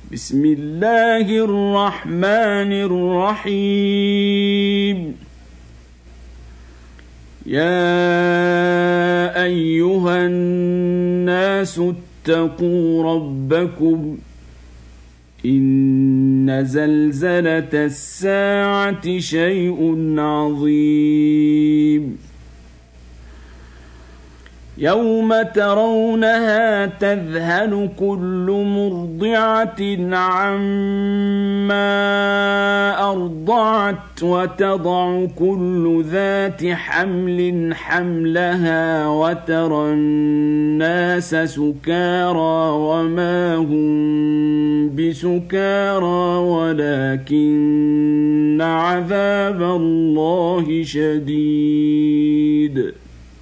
بسم الله الرحمن الرحيم. يا أيها الناس اتقوا ربكم إن زلزلة الساعة شيء عظيم يوم ترونها تذهل كل مرضعة عما أرضعت وتضع كل ذات حمل حملها وترى الناس سكارى وما هم بسكارى ولكن عذاب الله شديد.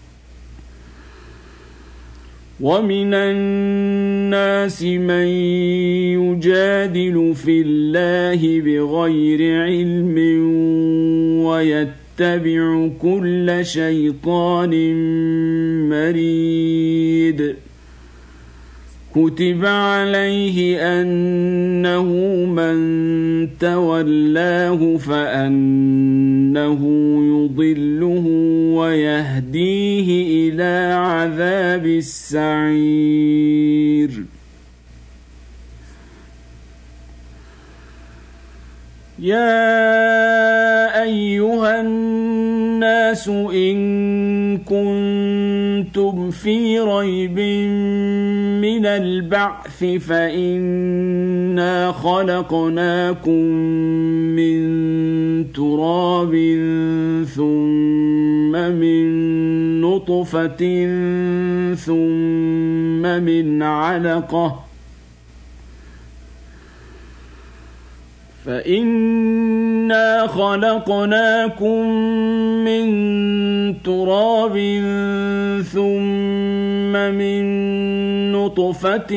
ومن الناس من يجادل في الله بغير علم ويتبع كل شيطان مريد. كتب عليه أنه من تولاه فأنه يضله ويهديه إلى عذاب السعير. يا أيها الناس إن كنتم في ريب من البعث فإنا خلقناكم من تراب ثم من نطفة ثم من علقة فإنا خلقناكم من تراب ثم من نطفة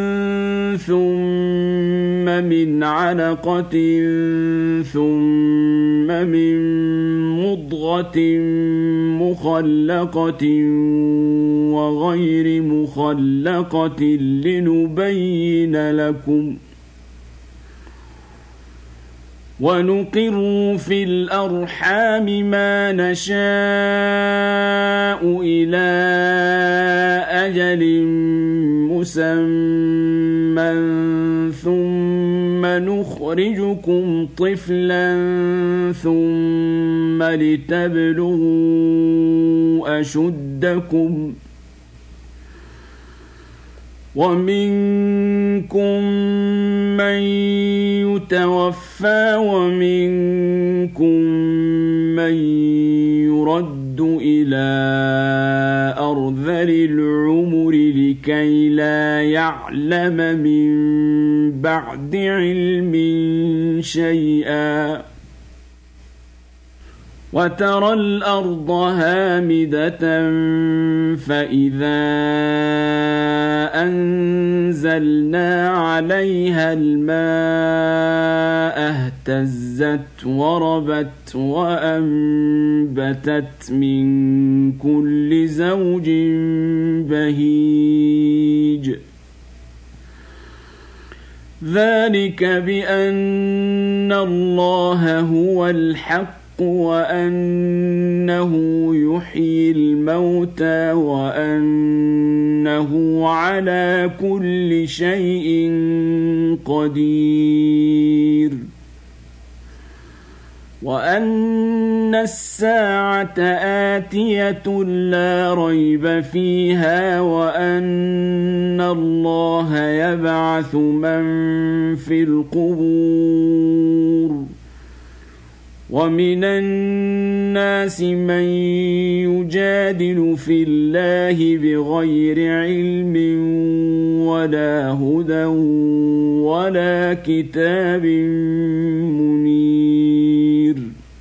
ثم من علقة ثم من مضغة مخلقة وغير مخلقة لنبين لكم. ونقر في الأرحام ما نشاء إلى أجل مسمى ثم نخرجكم طفلا ثم لتبلغوا أشدكم ومنكم من يتوفى ومنكم من يرد إلى أرذل العمر لكي لا يعلم من بعد علم شيئا. وترى الأرض هامدة فإذا أنزلنا عليها الماء اهتزت وربت وأنبتت من كل زوج بهيج. ذلك بأن الله هو الحق وأنه يحيي الموتى وأنه على كل شيء قدير وأن الساعة آتية لا ريب فيها وأن الله يبعث من في القبور. ومن الناس من يجادل في الله بغير علم ولا هدى ولا كتاب منير.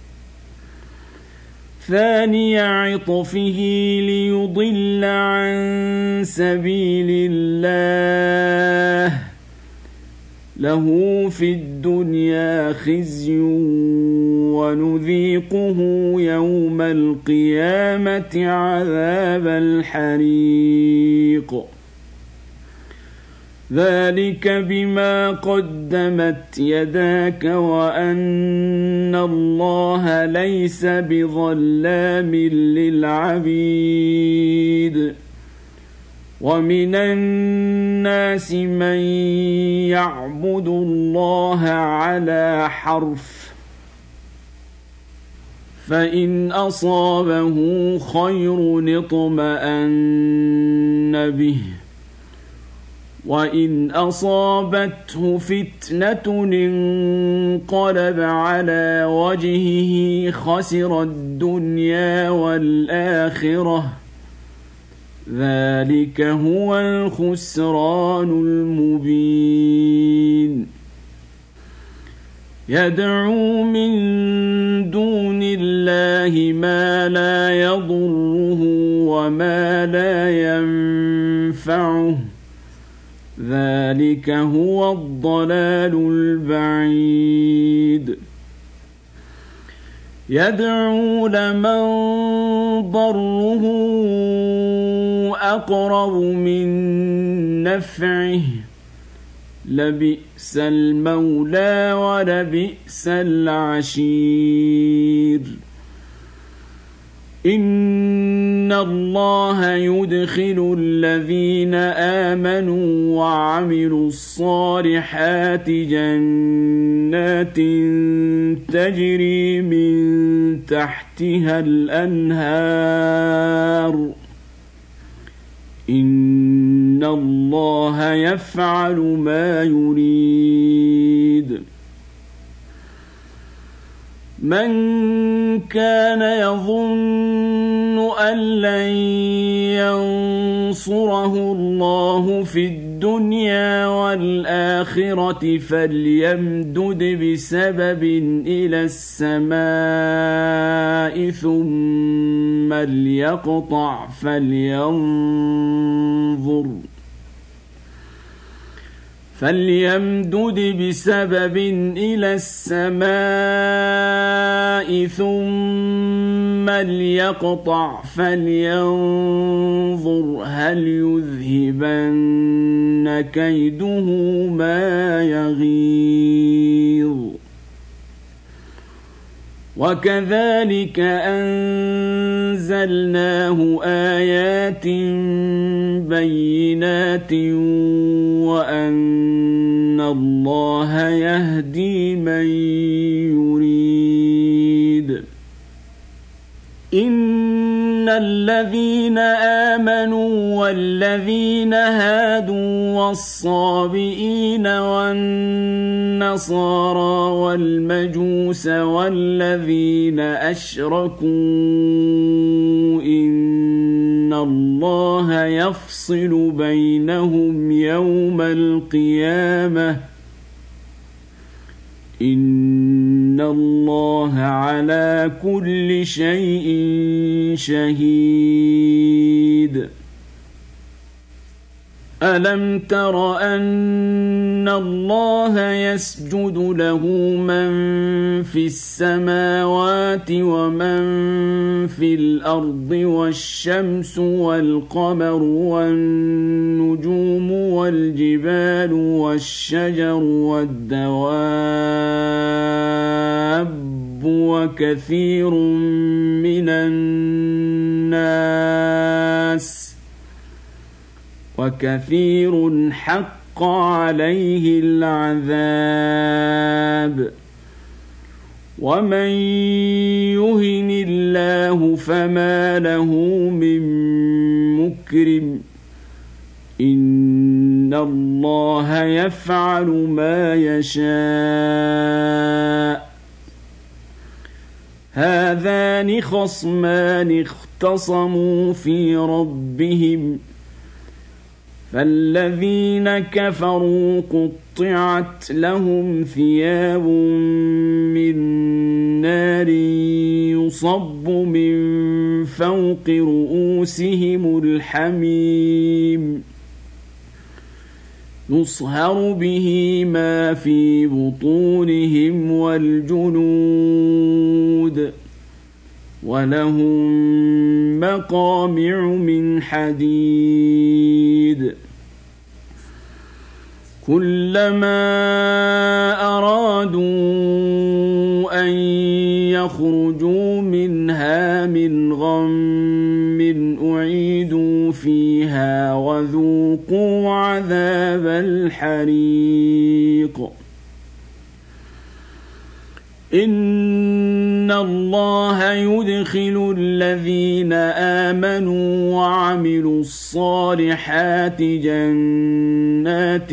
ثاني عطفه ليضل عن سبيل الله له في الدنيا خزي ونذيقه يوم القيامة عذاب الحريق. ذلك بما قدمت يداك وأن الله ليس بظلام للعبيد ومن الناس من يعبد الله على حرف فإن أصابه خير اطمأن به وإن أصابته فتنة انقلب على وجهه خسر الدنيا والآخرة ذلك هو الخسران المبين يدعو من دون الله ما لا يضره وما لا ينفعه ذلك هو الضلال البعيد يدعو لمن ضره أقرب من نفعه لبئس المولى ولبئس العشير إن الله يدخل الذين آمنوا وعملوا الصالحات جنات تجري من تحتها الأنهار إن الله يفعل ما يريد من كان يظن أن لن ينصره الله في الدنيا والآخرة فليمدد بسبب إلى السماء ثم ليقطع فليمدد بسبب إلى السماء ثم ليقطع فلينظر هل يذهبن كيده ما يغيظ وكذلك أنزلناه آيات بينات وأن الله يهدي من يريد إن الذين آمنوا والذين هادوا والصابئين والنصارى والمجوس والذين أشركوا إن الله يفصل بينهم يوم القيامة إن الله على كل شيء شهيد ألم تر أن الله يسجد له من في السماوات ومن في الأرض والشمس والقمر والنجوم والجبال والشجر والدواب وكثير من الناس وكثير حق عليه العذاب ومن يهن الله فما له من مكرم إن الله يفعل ما يشاء هذان خصمان اختصموا في ربهم فالذين كفروا قطعت لهم ثياب من نار يصب من فوق رؤوسهم الحميم يصهر به ما في بطونهم والجلود ولهم مقامع من حديد كلما أرادوا أن يخرجوا منها من غم أعيدوا فيها وذوقوا عذاب الحريق إن الله يدخل الذين آمنوا وعملوا الصالحات جنات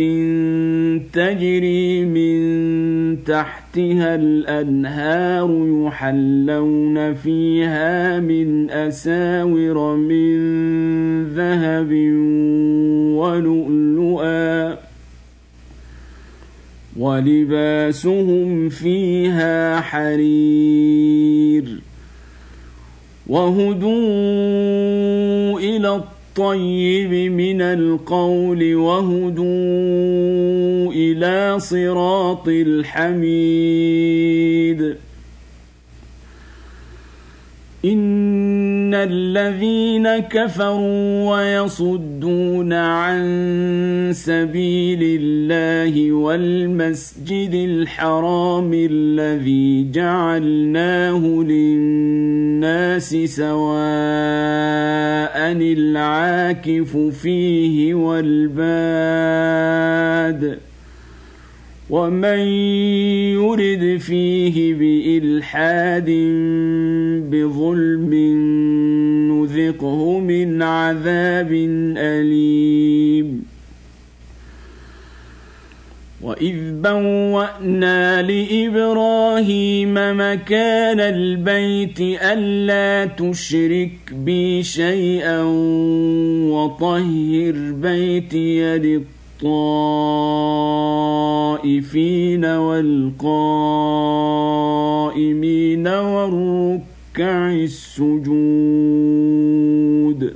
تجري من تحتها الأنهار يحلون فيها من أساور من ذهب ولؤلؤا ولباسهم فيها حرير وهدوا إلى الطيب من القول وهدوا إلى صراط الحميد إن الذين كفروا ويصدون عن سبيل الله والمسجد الحرام الذي جعلناه للناس سواء العاكف فيه والباد ومن يرد فيه بإلحاد بظلم نذقه من عذاب أليم وإذ بوأنا لإبراهيم مكان البيت ألا تشرك بي شيئا وطهر بيتي للطائفين والقائمين والركع السجود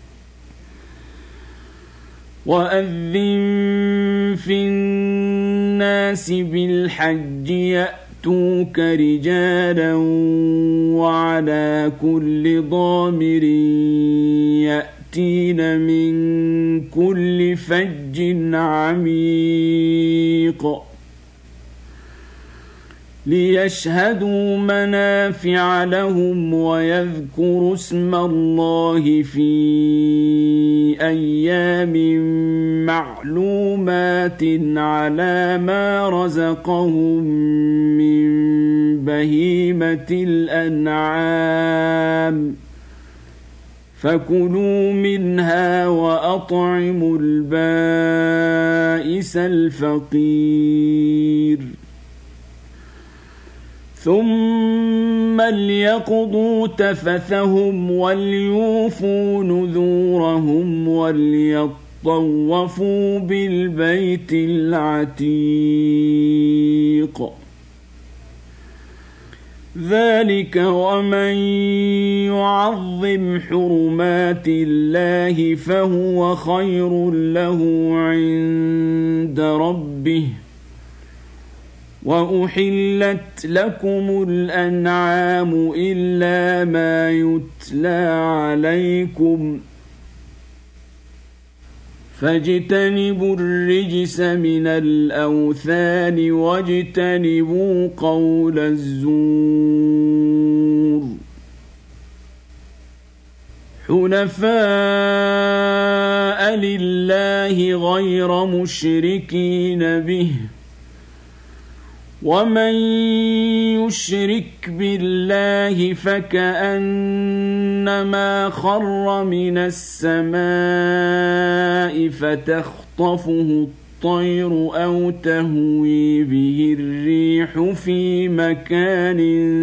وأذن في الناس بالحج يأتوك رجالا وعلى كل ضامر يأتين من كل فج عميق ليشهدوا منافع لهم ويذكروا اسم الله في أيام معلومات على ما رزقهم من بهيمة الأنعام فكلوا منها وأطعموا البائس الفقير ثم ليقضوا تفثهم وليوفوا نذورهم وليطوفوا بالبيت العتيق ذلك ومن يعظم حرمات الله فهو خير له عند ربه وأحلت لكم الأنعام إلا ما يتلى عليكم فاجتنبوا الرجس من الأوثان واجتنبوا قول الزور حنفاء لله غير مشركين به ومن يشرك بالله فكأنما خر من السماء فتخطفه الطير أو تهوي به الريح في مكان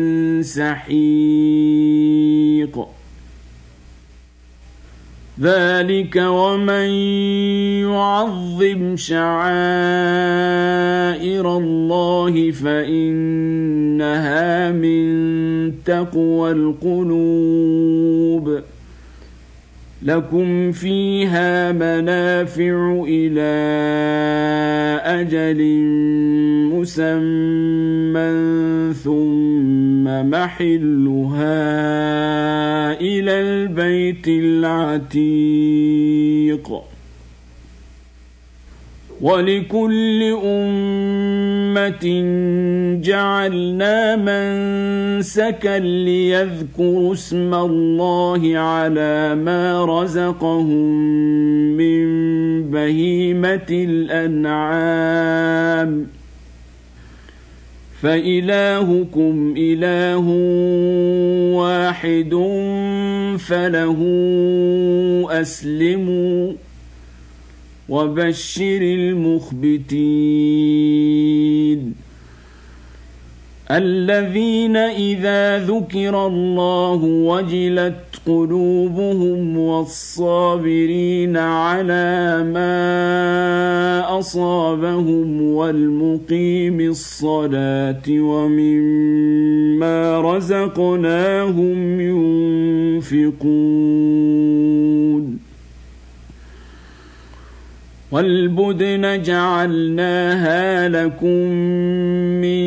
سحيق ذلك ومن يعظم شعائر الله فإنها من تقوى القلوب لكم فيها منافع إلى أجل مسمى ثم محلها إلى البيت العتيق ولكل أمة جعلنا منسكا ليذكروا اسم الله على ما رزقهم من بهيمة الأنعام فإلهكم إله واحد فله أسلموا وبشر المخبتين الذين إذا ذكر الله وجلت قلوبهم والصابرين على ما أصابهم والمقيم الصلاة ومما رزقناهم ينفقون والبدن جعلناها لكم من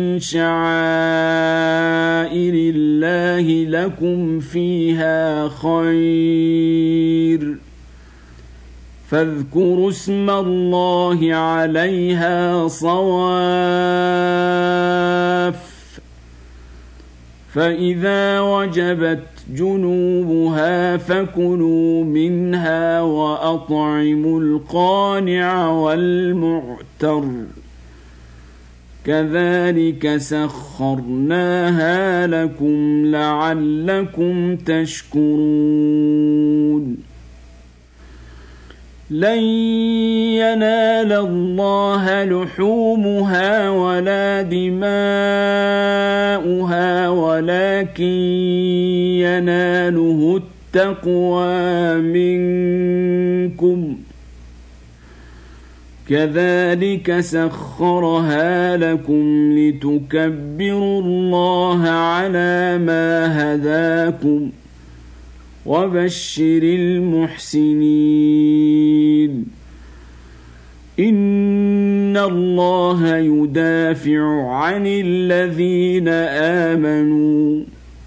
شعائر الله لكم فيها خير فاذكروا اسم الله عليها صواف فإذا وجبت جنوبها فكلوا منها وأطعموا القانع والمعتر كذلك سخرناها لكم لعلكم تشكرون لن ينال الله لحومها ولا دماؤها ولكن يناله التقوى منكم كذلك سخرها لكم لتكبروا الله على ما هداكم وبشر المحسنين إن الله يدافع عن الذين آمنوا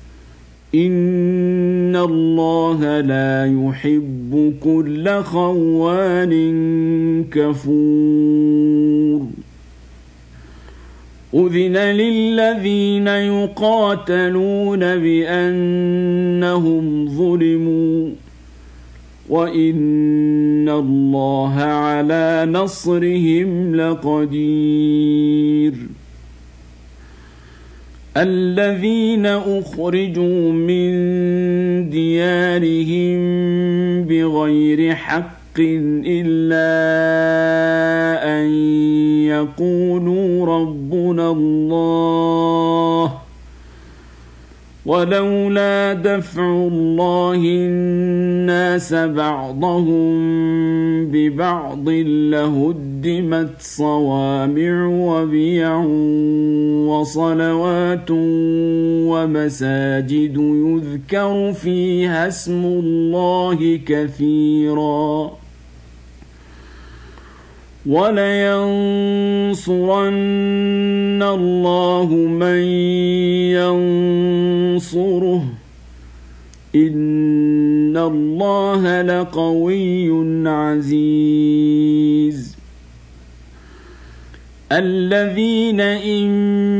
إن الله لا يحب كل خوان كفور أذن للذين يقاتلون بأنهم ظلموا وإن الله على نصرهم لقدير الذين أخرجوا من ديارهم بغير حق إلا أن يقولوا ربنا الله ولولا دفع الله الناس بعضهم ببعض لهدمت صوامع وبيع وصلوات ومساجد يذكر فيها اسم الله كثيرا ولينصرن الله من ينصره إن الله لقوي عزيز الذين إن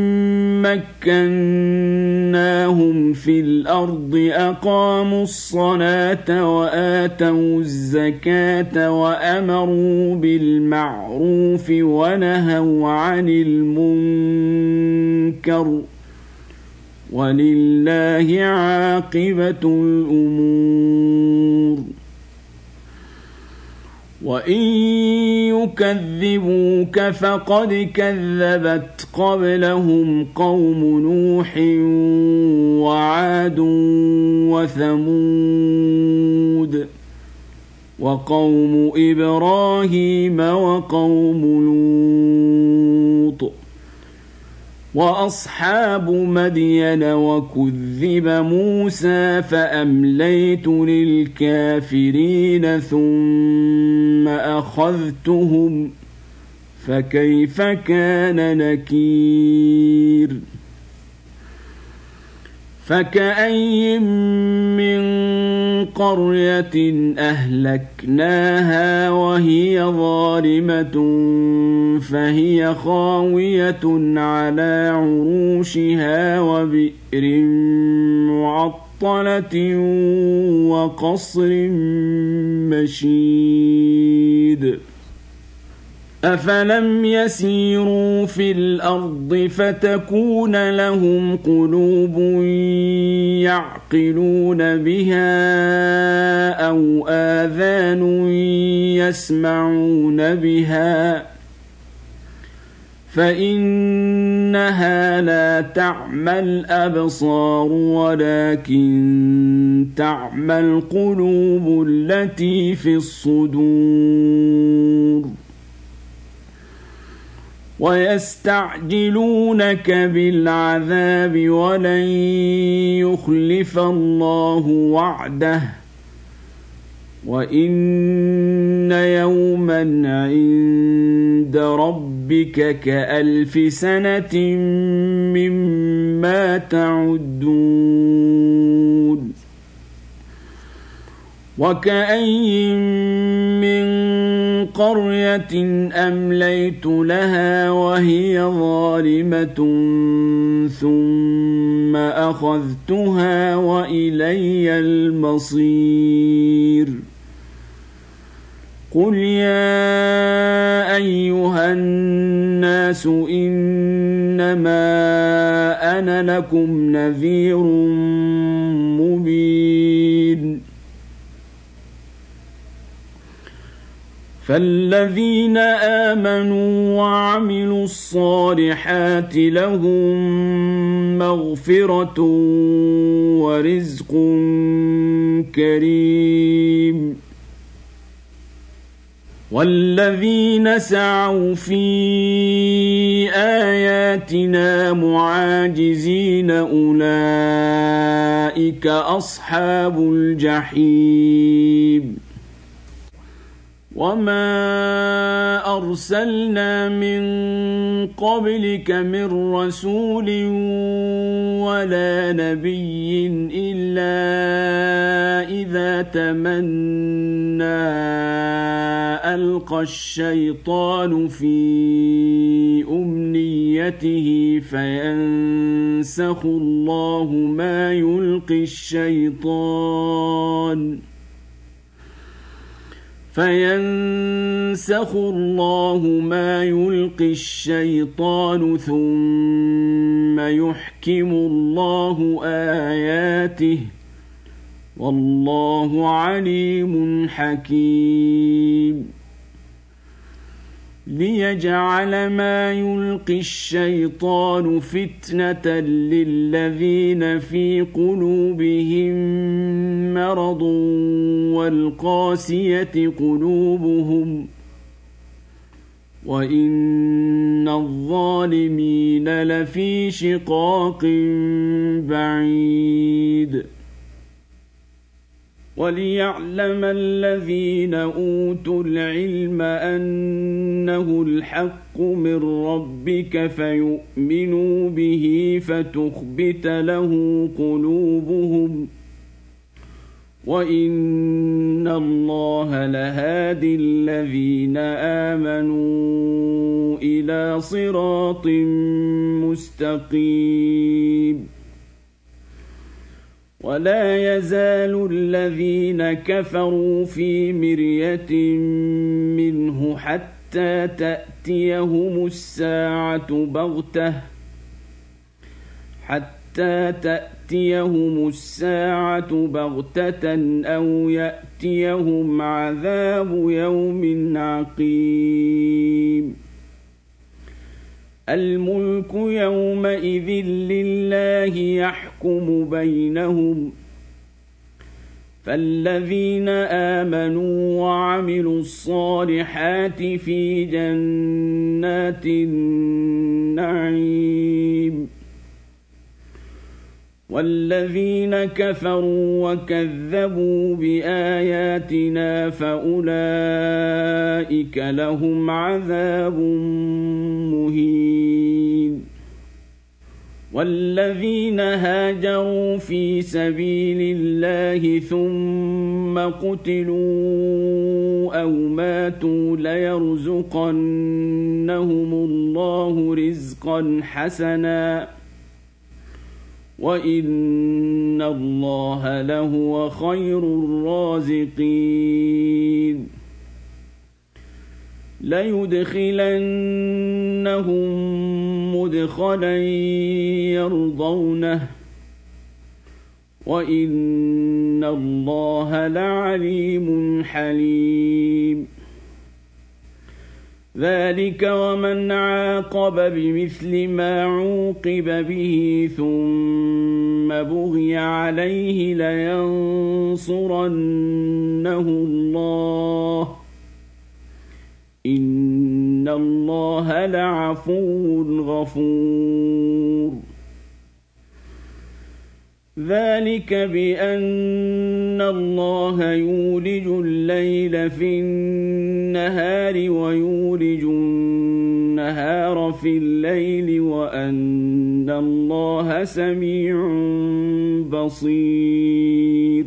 مكناهم في الأرض أقاموا الصلاة وآتوا الزكاة وأمروا بالمعروف ونهوا عن المنكر ولله عاقبة الأمور وإن يكذبوك فقد كذبت قبلهم قوم نوح وعاد وثمود وقوم إبراهيم وقوم لوط وأصحاب مدين وكذب موسى فأمليت للكافرين ثم أخذتهم فكيف كان نكير فكأي من قرية أهلكناها وهي ظالمة فهي خاوية على عروشها وبئر معطلة وقصر مشيد أفلم يسيروا في الأرض فتكون لهم قلوب يعقلون بها أو آذان يسمعون بها فإنها لا تعمى الأبصار ولكن تعمى القلوب التي في الصدور ويستعجلونك بالعذاب ولن يخلف الله وعده وإن يوما عند ربك كألف سنة مما تعدون وكأي من قرية أمليت لها وهي ظالمة ثم أخذتها وإلي المصير قل يا أيها الناس إنما أنا لكم نذير مبين فالذين آمنوا وعملوا الصالحات لهم مغفرة ورزق كريم والذين سعوا في آياتنا معاجزين أولئك أصحاب الجحيم وما أرسلنا من قبلك من رسول ولا نبي إلا إذا تمنى ألقى الشيطان في أمنيته فينسخ الله ما يلقي الشيطان ثم يحكم الله آياته والله عليم حكيم ليجعل ما يلقي الشيطان فتنة للذين في قلوبهم مرض والقاسية قلوبهم وإن الظالمين لفي شقاق بعيد وليعلم الذين أوتوا العلم أنه الحق من ربك فيؤمنوا به فتخبت له قلوبهم وإن الله لهادي الذين آمنوا إلى صراط مستقيم ولا يزال الذين كفروا في مرية منه حتى تأتيهم الساعة بغتة أو يأتيهم عذاب يوم عقيم الملك يومئذ لله يحكم بينهم فالذين آمنوا وعملوا الصالحات في جنات النعيم والذين كفروا وكذبوا بآياتنا فأولئك لهم عذاب مهين والذين هاجروا في سبيل الله ثم قتلوا أو ماتوا ليرزقنهم الله رزقا حسنا وإن الله لهو خير الرازقين ليدخلنهم مدخلا يرضونه وإن الله لعليم حليم ذلك ومن عاقب بمثل ما عوقب به ثم بغي عليه لينصرنه الله إن الله لعفو غفور ذلك بأن الله يولج الليل في النهار ويولج النهار في الليل وأن الله سميع بصير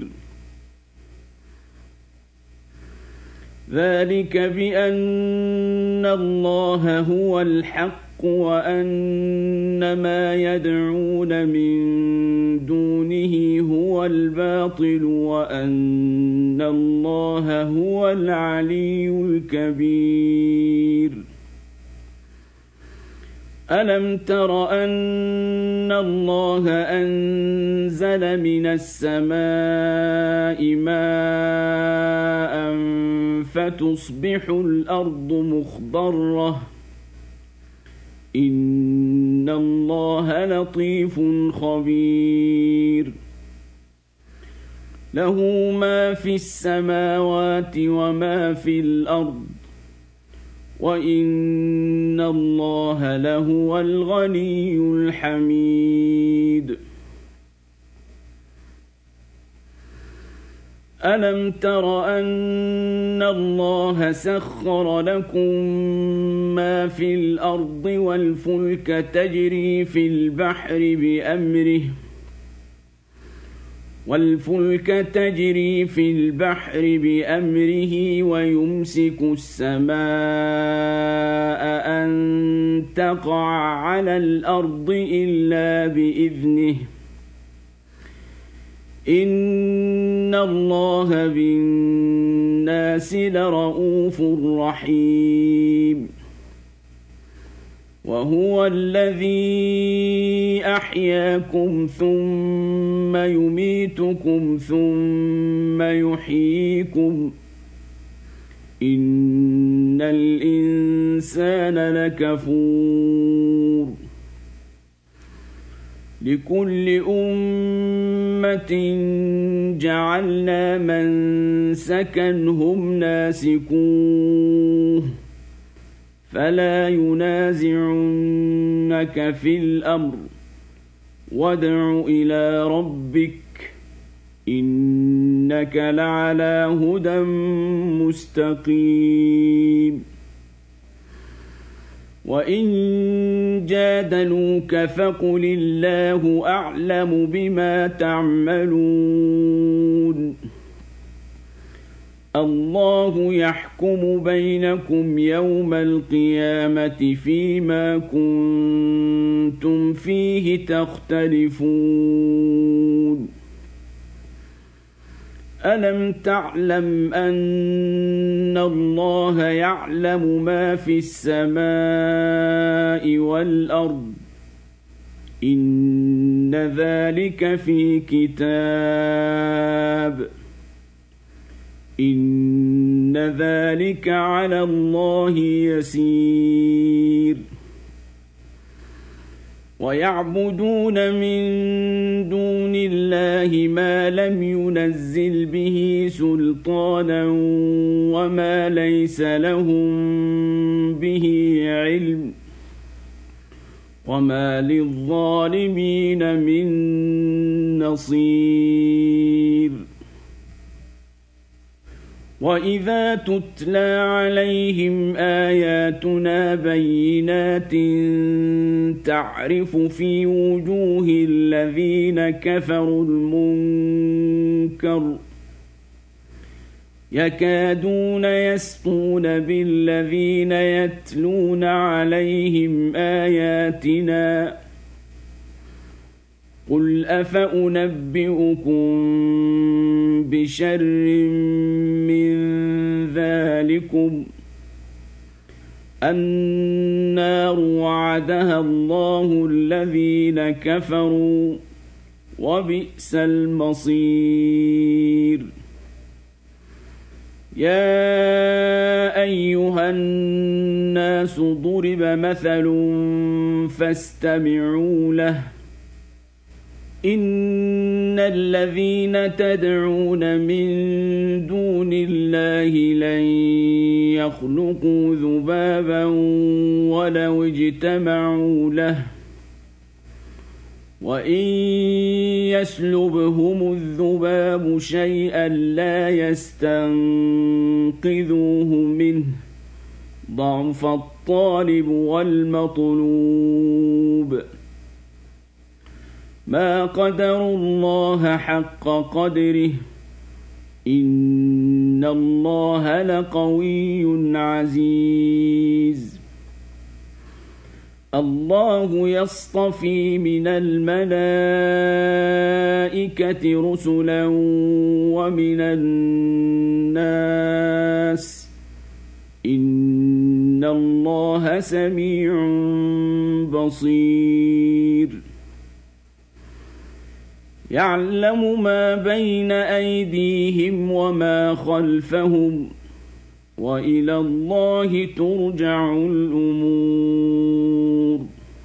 ذلك بأن الله هو الحق وأن ما يدعون من دونه هو الباطل وأن الله هو العلي الكبير ألم تر أن الله أنزل من السماء ماء فتصبح الأرض مخضرة إن الله لطيف خبير له ما في السماوات وما في الأرض وإن الله لهو الغني الحميد ألم تر أن الله سخر لكم ما في الأرض والفلك تجري في البحر بأمره ويمسك السماء أن تقع على الأرض إلا بإذنه إن الله بالناس لرءوف رحيم وهو الذي أحياكم ثم يميتكم ثم يحييكم إن الإنسان لكفور لكل أمة جعلنا منسكا هم ناسكوه فلا ينازعنك في الأمر وادع إلى ربك إنك لعلى هدى مستقيم وإن جادلوك فقل الله أعلم بما تعملون الله يحكم بينكم يوم القيامة فيما كنتم فيه تختلفون ألم تعلم أن الله يعلم ما في السماء والأرض إن ذلك في كتاب إن ذلك على الله يسير ويعبدون من دون الله ما لم ينزل به سلطانا وما ليس لهم به علم وما للظالمين من نصير وإذا تتلى عليهم آياتنا بينات تعرف في وجوه الذين كفروا المنكر يكادون يسطون بالذين يتلون عليهم آياتنا قل أفأنبئكم بشر من ذلكم النار وعدها الله الذين كفروا وبئس المصير يا أيها الناس ضرب مثل فاستمعوا له إن الذين تدعون من دون الله لن يخلقوا ذبابا ولو اجتمعوا له وإن يسلبهم الذباب شيئا لا يستنقذوه منه ضعف الطالب والمطلوب ما قدروا الله حق قدره إن الله لقوي عزيز الله يصطفي من الملائكة رسلا ومن الناس إن الله سميع بصير يعلم ما بين أيديهم وما خلفهم وإلى الله ترجع الأمور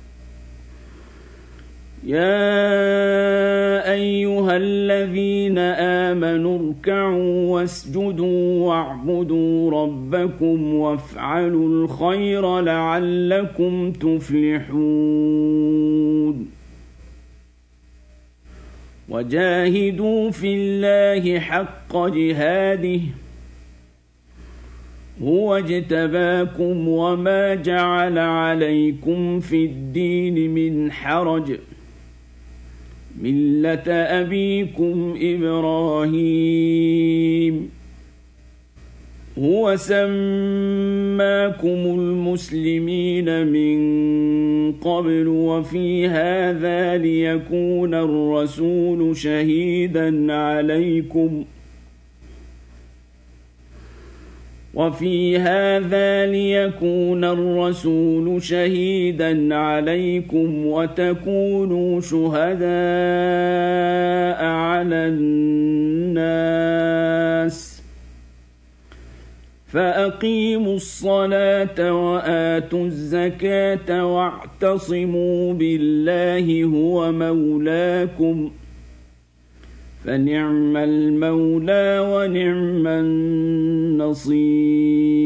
يا أيها الذين آمنوا اركعوا واسجدوا واعبدوا ربكم وافعلوا الخير لعلكم تفلحون وجاهدوا في الله حق جهاده هو اجتباكم وما جعل عليكم في الدين من حرج ملة أبيكم إبراهيم هو سماكم المسلمين من قبل وفي هذا ليكون الرسول شهيدا عليكم وتكونوا شهداء على الناس فأقيموا الصلاة وآتوا الزكاة واعتصموا بالله هو مولاكم فنعم المولى ونعم النصير